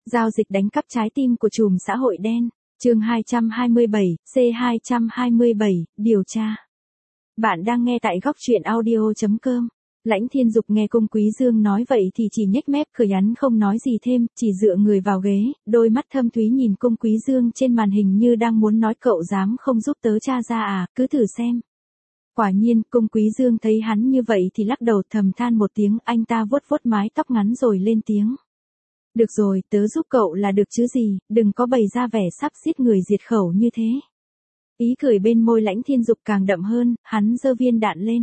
Giao dịch đánh cắp trái tim của trùm xã hội đen. Chương 227, C227, điều tra. Bạn đang nghe tại góc truyện audio.com. Lãnh Thiên Dục nghe Cung Quý Dương nói vậy thì chỉ nhếch mép cười nhắn không nói gì thêm, chỉ dựa người vào ghế, đôi mắt thâm thúy nhìn Cung Quý Dương trên màn hình như đang muốn nói cậu dám không giúp tớ tra ra à, cứ thử xem. Quả nhiên, Cung Quý Dương thấy hắn như vậy thì lắc đầu thầm than một tiếng, anh ta vuốt vuốt mái tóc ngắn rồi lên tiếng. Được rồi, tớ giúp cậu là được chứ gì, đừng có bày ra vẻ sắp giết người diệt khẩu như thế. Ý cười bên môi Lãnh Thiên Dục càng đậm hơn, hắn giơ viên đạn lên.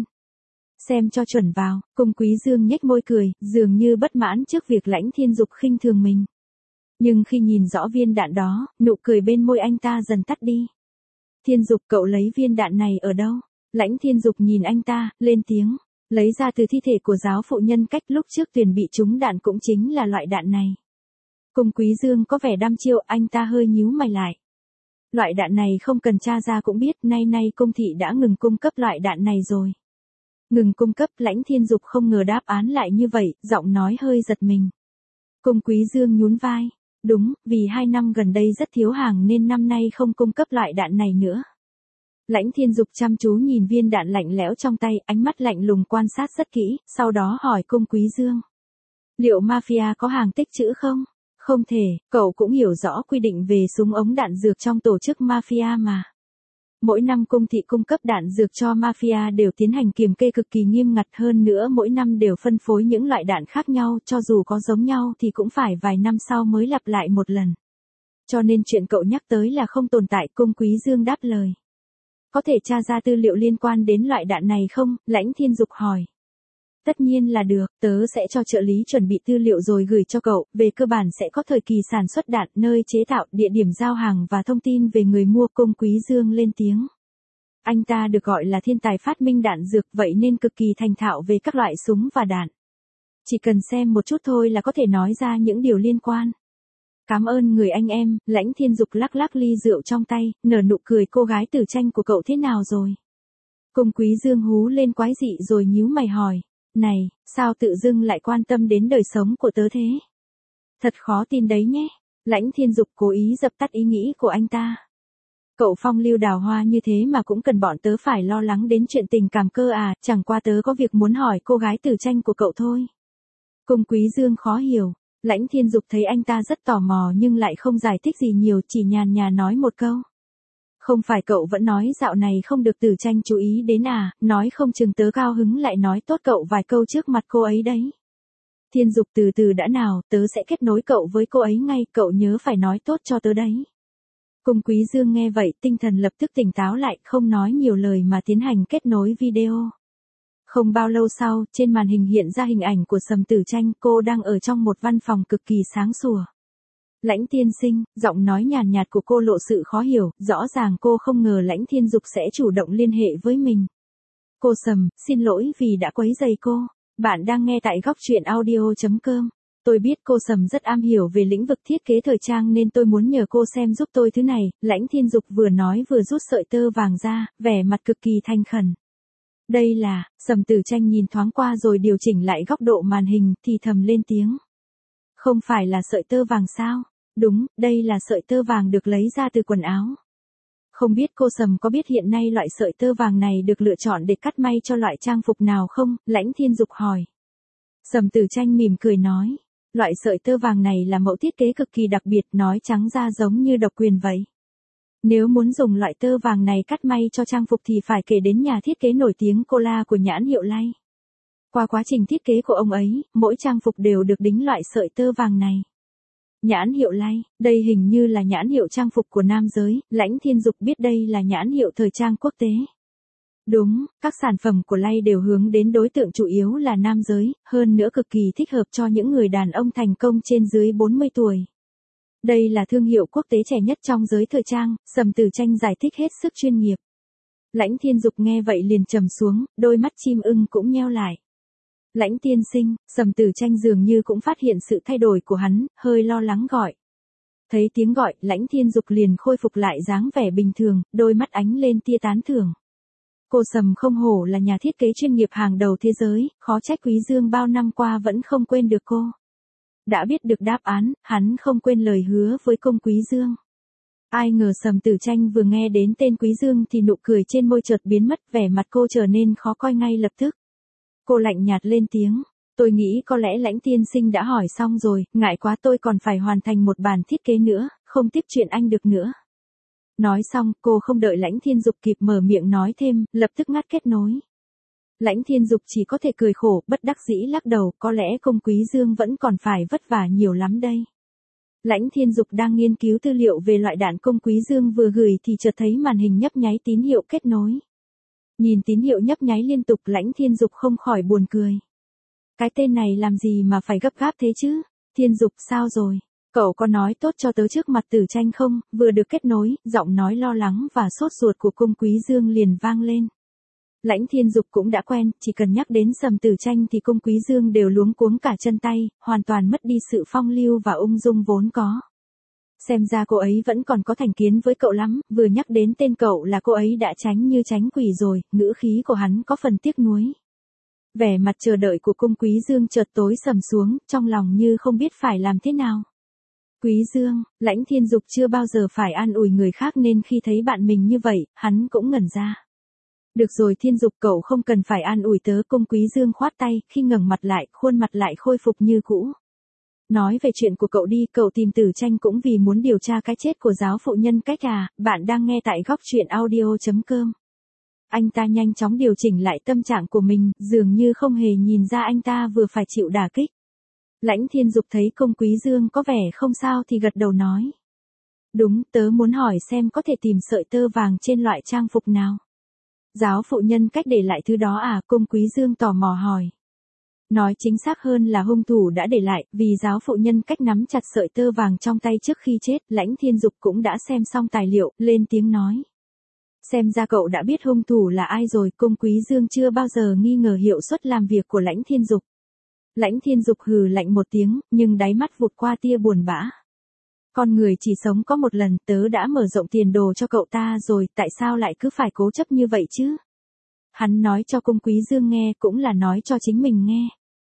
Xem cho chuẩn vào, Cung Quý Dương nhếch môi cười, dường như bất mãn trước việc Lãnh Thiên Dục khinh thường mình. Nhưng khi nhìn rõ viên đạn đó, nụ cười bên môi anh ta dần tắt đi. Thiên Dục, cậu lấy viên đạn này ở đâu? Lãnh Thiên Dục nhìn anh ta, lên tiếng. Lấy ra từ thi thể của giáo phụ nhân cách lúc trước Tuyền bị trúng đạn cũng chính là loại đạn này. Cung Quý Dương có vẻ đăm chiêu, anh ta hơi nhíu mày lại. Loại đạn này không cần tra ra cũng biết, nay Cung thị đã ngừng cung cấp loại đạn này rồi. Ngừng cung cấp, Lãnh Thiên Dục không ngờ đáp án lại như vậy, giọng nói hơi giật mình. Cung Quý Dương nhún vai. Đúng, vì 2 năm gần đây rất thiếu hàng nên năm nay không cung cấp loại đạn này nữa. Lãnh Thiên Dục chăm chú nhìn viên đạn lạnh lẽo trong tay, ánh mắt lạnh lùng quan sát rất kỹ, sau đó hỏi Cung Quý Dương. Liệu mafia có hàng tích trữ không? Không thể, cậu cũng hiểu rõ quy định về súng ống đạn dược trong tổ chức mafia mà. Mỗi năm cung thị cung cấp đạn dược cho mafia đều tiến hành kiểm kê cực kỳ nghiêm ngặt, hơn nữa mỗi năm đều phân phối những loại đạn khác nhau, cho dù có giống nhau thì cũng phải vài năm sau mới lặp lại một lần. Cho nên chuyện cậu nhắc tới là không tồn tại, Cung Quý Dương đáp lời. Có thể tra ra tư liệu liên quan đến loại đạn này không? Lãnh Thiên Dục hỏi. Tất nhiên là được, tớ sẽ cho trợ lý chuẩn bị tư liệu rồi gửi cho cậu, về cơ bản sẽ có thời kỳ sản xuất đạn, nơi chế tạo, địa điểm giao hàng và thông tin về người mua. Cung Quý Dương lên tiếng. Anh ta được gọi là thiên tài phát minh đạn dược, vậy nên cực kỳ thành thạo về các loại súng và đạn. Chỉ cần xem một chút thôi là có thể nói ra những điều liên quan. Cảm ơn người anh em. Lãnh Thiên Dục lắc lắc ly rượu trong tay, nở nụ cười. Cô gái tử tranh của cậu thế nào rồi? Cung Quý Dương hú lên quái dị rồi nhíu mày hỏi. Này, sao tự dưng lại quan tâm đến đời sống của tớ thế? Thật khó tin đấy nhé. Lãnh Thiên Dục cố ý dập tắt ý nghĩ của anh ta. Cậu phong lưu đào hoa như thế mà cũng cần bọn tớ phải lo lắng đến chuyện tình cảm cơ à, chẳng qua tớ có việc muốn hỏi cô gái tử tranh của cậu thôi. Cung Quý Dương khó hiểu. Lãnh Thiên Dục thấy anh ta rất tò mò nhưng lại không giải thích gì nhiều, chỉ nhàn nhạt nói một câu. Không phải cậu vẫn nói dạo này không được tử tranh chú ý đến à, nói không chừng tớ cao hứng lại nói tốt cậu vài câu trước mặt cô ấy đấy. Thiên Dục từ từ đã nào, tớ sẽ kết nối cậu với cô ấy ngay, cậu nhớ phải nói tốt cho tớ đấy. Cung Quý Dương nghe vậy tinh thần lập tức tỉnh táo lại, không nói nhiều lời mà tiến hành kết nối video. Không bao lâu sau, trên màn hình hiện ra hình ảnh của Sầm Tử Tranh, cô đang ở trong một văn phòng cực kỳ sáng sủa. Lãnh tiên sinh, giọng nói nhàn nhạt của cô lộ sự khó hiểu, rõ ràng cô không ngờ Lãnh Thiên Dục sẽ chủ động liên hệ với mình. Cô Sầm, xin lỗi vì đã quấy rầy cô. Bạn đang nghe tại góc truyện audio.com. Tôi biết cô Sầm rất am hiểu về lĩnh vực thiết kế thời trang nên tôi muốn nhờ cô xem giúp tôi thứ này. Lãnh Thiên Dục vừa nói vừa rút sợi tơ vàng ra, vẻ mặt cực kỳ thành khẩn. Đây là, Sầm Tử Tranh nhìn thoáng qua rồi điều chỉnh lại góc độ màn hình, thì thầm lên tiếng. Không phải là sợi tơ vàng sao? Đúng, đây là sợi tơ vàng được lấy ra từ quần áo. Không biết cô Sầm có biết hiện nay loại sợi tơ vàng này được lựa chọn để cắt may cho loại trang phục nào không? Lãnh Thiên Dục hỏi. Sầm Tử Tranh mỉm cười nói. Loại sợi tơ vàng này là mẫu thiết kế cực kỳ đặc biệt, nói trắng ra giống như độc quyền vậy. Nếu muốn dùng loại tơ vàng này cắt may cho trang phục thì phải kể đến nhà thiết kế nổi tiếng Cola của nhãn hiệu Lay. Qua quá trình thiết kế của ông ấy, mỗi trang phục đều được đính loại sợi tơ vàng này. Nhãn hiệu Lay, đây hình như là nhãn hiệu trang phục của nam giới, Lãnh Thiên Dục biết đây là nhãn hiệu thời trang quốc tế. Đúng, các sản phẩm của Lay đều hướng đến đối tượng chủ yếu là nam giới, hơn nữa cực kỳ thích hợp cho những người đàn ông thành công trên dưới 40 tuổi. Đây là thương hiệu quốc tế trẻ nhất trong giới thời trang, Sầm Tử Tranh giải thích hết sức chuyên nghiệp. Lãnh Thiên Dục nghe vậy liền trầm xuống, đôi mắt chim ưng cũng nheo lại. Lãnh tiên sinh, Sầm Tử Tranh dường như cũng phát hiện sự thay đổi của hắn, hơi lo lắng gọi. Thấy tiếng gọi, Lãnh Thiên Dục liền khôi phục lại dáng vẻ bình thường, đôi mắt ánh lên tia tán thưởng. Cô Sầm không hổ là nhà thiết kế chuyên nghiệp hàng đầu thế giới, khó trách Quý Dương bao năm qua vẫn không quên được cô. Đã biết được đáp án, hắn không quên lời hứa với cung Quý Dương. Ai ngờ Sầm Tử Tranh vừa nghe đến tên Quý Dương thì nụ cười trên môi chợt biến mất, vẻ mặt cô trở nên khó coi ngay lập tức. Cô lạnh nhạt lên tiếng, tôi nghĩ có lẽ Lãnh tiên sinh đã hỏi xong rồi, ngại quá tôi còn phải hoàn thành một bản thiết kế nữa, không tiếp chuyện anh được nữa. Nói xong, cô không đợi Lãnh Thiên Dục kịp mở miệng nói thêm, lập tức ngắt kết nối. Lãnh Thiên Dục chỉ có thể cười khổ, bất đắc dĩ lắc đầu, có lẽ cung Quý Dương vẫn còn phải vất vả nhiều lắm đây. Lãnh Thiên Dục đang nghiên cứu tư liệu về loại đạn cung Quý Dương vừa gửi thì chợt thấy màn hình nhấp nháy tín hiệu kết nối. Nhìn tín hiệu nhấp nháy liên tục, Lãnh Thiên Dục không khỏi buồn cười. Cái tên này làm gì mà phải gấp gáp thế chứ? Thiên Dục sao rồi? Cậu có nói tốt cho tớ trước mặt Tử Tranh không? Vừa được kết nối, giọng nói lo lắng và sốt ruột của cung Quý Dương liền vang lên. Lãnh Thiên Dục cũng đã quen, chỉ cần nhắc đến Sầm Tử Tranh thì cung Quý Dương đều luống cuống cả chân tay, hoàn toàn mất đi sự phong lưu và ung dung vốn có. Xem ra cô ấy vẫn còn có thành kiến với cậu lắm, vừa nhắc đến tên cậu là cô ấy đã tránh như tránh quỷ rồi, ngữ khí của hắn có phần tiếc nuối. Vẻ mặt chờ đợi của cung Quý Dương chợt tối sầm xuống, trong lòng như không biết phải làm thế nào. Quý Dương, Lãnh Thiên Dục chưa bao giờ phải an ủi người khác nên khi thấy bạn mình như vậy, hắn cũng ngẩn ra. Được rồi Thiên Dục, cậu không cần phải an ủi tớ, cung Quý Dương khoát tay, khi ngẩng mặt lại, khuôn mặt lại khôi phục như cũ. Nói về chuyện của cậu đi, cậu tìm Tử Tranh cũng vì muốn điều tra cái chết của giáo phụ Nhân Cách à? Bạn đang nghe tại góc truyện audio.com. Anh ta nhanh chóng điều chỉnh lại tâm trạng của mình, dường như không hề nhìn ra anh ta vừa phải chịu đả kích. Lãnh Thiên Dục thấy cung Quý Dương có vẻ không sao thì gật đầu nói. Đúng, tớ muốn hỏi xem có thể tìm sợi tơ vàng trên loại trang phục nào. Giáo phụ Nhân Cách để lại thứ đó à? Cung Quý Dương tò mò hỏi. Nói chính xác hơn là hung thủ đã để lại, vì giáo phụ Nhân Cách nắm chặt sợi tơ vàng trong tay trước khi chết. Lãnh Thiên Dục cũng đã xem xong tài liệu, lên tiếng nói. Xem ra cậu đã biết hung thủ là ai rồi. Cung Quý Dương chưa bao giờ nghi ngờ hiệu suất làm việc của Lãnh Thiên Dục. Lãnh Thiên Dục hừ lạnh một tiếng, nhưng đáy mắt vụt qua tia buồn bã. Con người chỉ sống có một lần, tớ đã mở rộng tiền đồ cho cậu ta rồi, tại sao lại cứ phải cố chấp như vậy chứ? Hắn nói cho cung Quý Dương nghe cũng là nói cho chính mình nghe.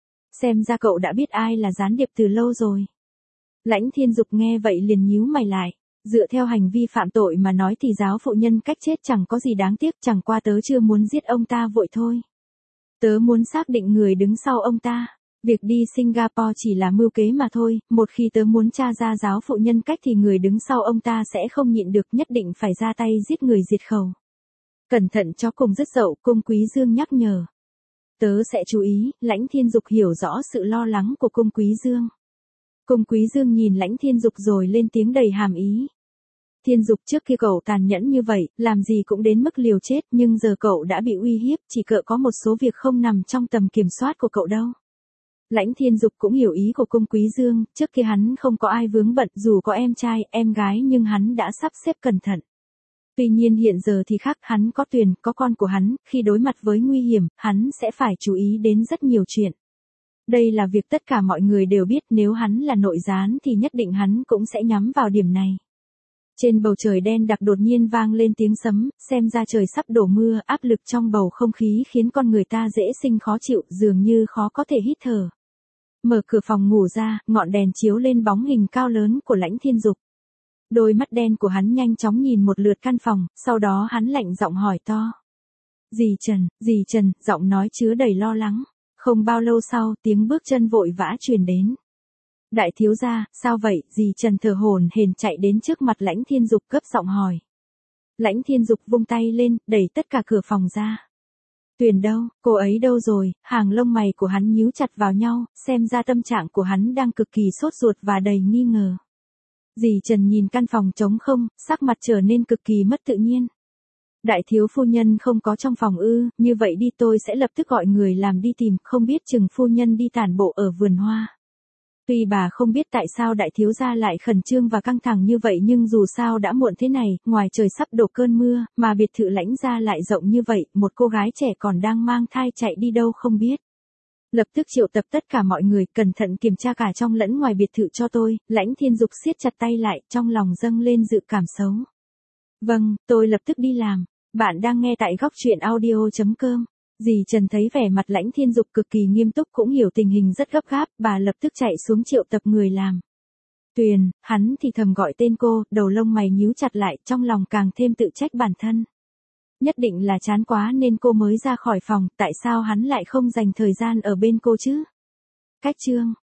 Xem ra cậu đã biết ai là gián điệp từ lâu rồi. Lãnh Thiên Dục nghe vậy liền nhíu mày lại. Dựa theo hành vi phạm tội mà nói thì giáo phụ Nhân Cách chết chẳng có gì đáng tiếc, chẳng qua tớ chưa muốn giết ông ta vội thôi. Tớ muốn xác định người đứng sau ông ta. Việc đi Singapore chỉ là mưu kế mà thôi, một khi tớ muốn tra ra giáo phụ Nhân Cách thì người đứng sau ông ta sẽ không nhịn được, nhất định phải ra tay giết người diệt khẩu. Cẩn thận cho cùng rất dậu, cung Quý Dương nhắc nhở. Tớ sẽ chú ý. Lãnh Thiên Dục hiểu rõ sự lo lắng của cung Quý Dương. Cung Quý Dương nhìn Lãnh Thiên Dục rồi lên tiếng đầy hàm ý. Thiên Dục, trước kia cậu tàn nhẫn như vậy, làm gì cũng đến mức liều chết, nhưng giờ cậu đã bị uy hiếp, chỉ cỡ có một số việc không nằm trong tầm kiểm soát của cậu đâu. Lãnh Thiên Dục cũng hiểu ý của cung Quý Dương, trước kia hắn không có ai vướng bận, dù có em trai, em gái nhưng hắn đã sắp xếp cẩn thận. Tuy nhiên hiện giờ thì khác, hắn có Tuyền, có con của hắn, khi đối mặt với nguy hiểm, hắn sẽ phải chú ý đến rất nhiều chuyện. Đây là việc tất cả mọi người đều biết, nếu hắn là nội gián thì nhất định hắn cũng sẽ nhắm vào điểm này. Trên bầu trời đen đặc đột nhiên vang lên tiếng sấm, xem ra trời sắp đổ mưa, áp lực trong bầu không khí khiến con người ta dễ sinh khó chịu, dường như khó có thể hít thở. Mở cửa phòng ngủ ra, ngọn đèn chiếu lên bóng hình cao lớn của Lãnh Thiên Dục. Đôi mắt đen của hắn nhanh chóng nhìn một lượt căn phòng, sau đó hắn lạnh giọng hỏi to. Dì Trần, giọng nói chứa đầy lo lắng. Không bao lâu sau, tiếng bước chân vội vã truyền đến. Đại thiếu gia, sao vậy? Dì Trần thở hổn hển chạy đến trước mặt Lãnh Thiên Dục gấp giọng hỏi. Lãnh Thiên Dục vung tay lên, đẩy tất cả cửa phòng ra. Tuyền đâu, cô ấy đâu rồi? Hàng lông mày của hắn nhíu chặt vào nhau, xem ra tâm trạng của hắn đang cực kỳ sốt ruột và đầy nghi ngờ. Dì Trần nhìn căn phòng trống không, sắc mặt trở nên cực kỳ mất tự nhiên. Đại thiếu phu nhân không có trong phòng ư? Như vậy đi, tôi sẽ lập tức gọi người làm đi tìm, không biết chừng phu nhân đi tản bộ ở vườn hoa. Tuy bà không biết tại sao đại thiếu gia lại khẩn trương và căng thẳng như vậy, nhưng dù sao đã muộn thế này, ngoài trời sắp đổ cơn mưa, mà biệt thự Lãnh gia lại rộng như vậy, một cô gái trẻ còn đang mang thai chạy đi đâu không biết. Lập tức triệu tập tất cả mọi người, cẩn thận kiểm tra cả trong lẫn ngoài biệt thự cho tôi. Lãnh Thiên Dục siết chặt tay lại, trong lòng dâng lên dự cảm xấu. Vâng, tôi lập tức đi làm. Bạn đang nghe tại góc truyện audio.com. Dì Trần thấy vẻ mặt Lãnh Thiên Dục cực kỳ nghiêm túc cũng hiểu tình hình rất gấp gáp, bà lập tức chạy xuống triệu tập người làm. Tuyền, hắn thì thầm gọi tên cô, đầu lông mày nhíu chặt lại, trong lòng càng thêm tự trách bản thân. Nhất định là chán quá nên cô mới ra khỏi phòng, tại sao hắn lại không dành thời gian ở bên cô chứ? Cách chương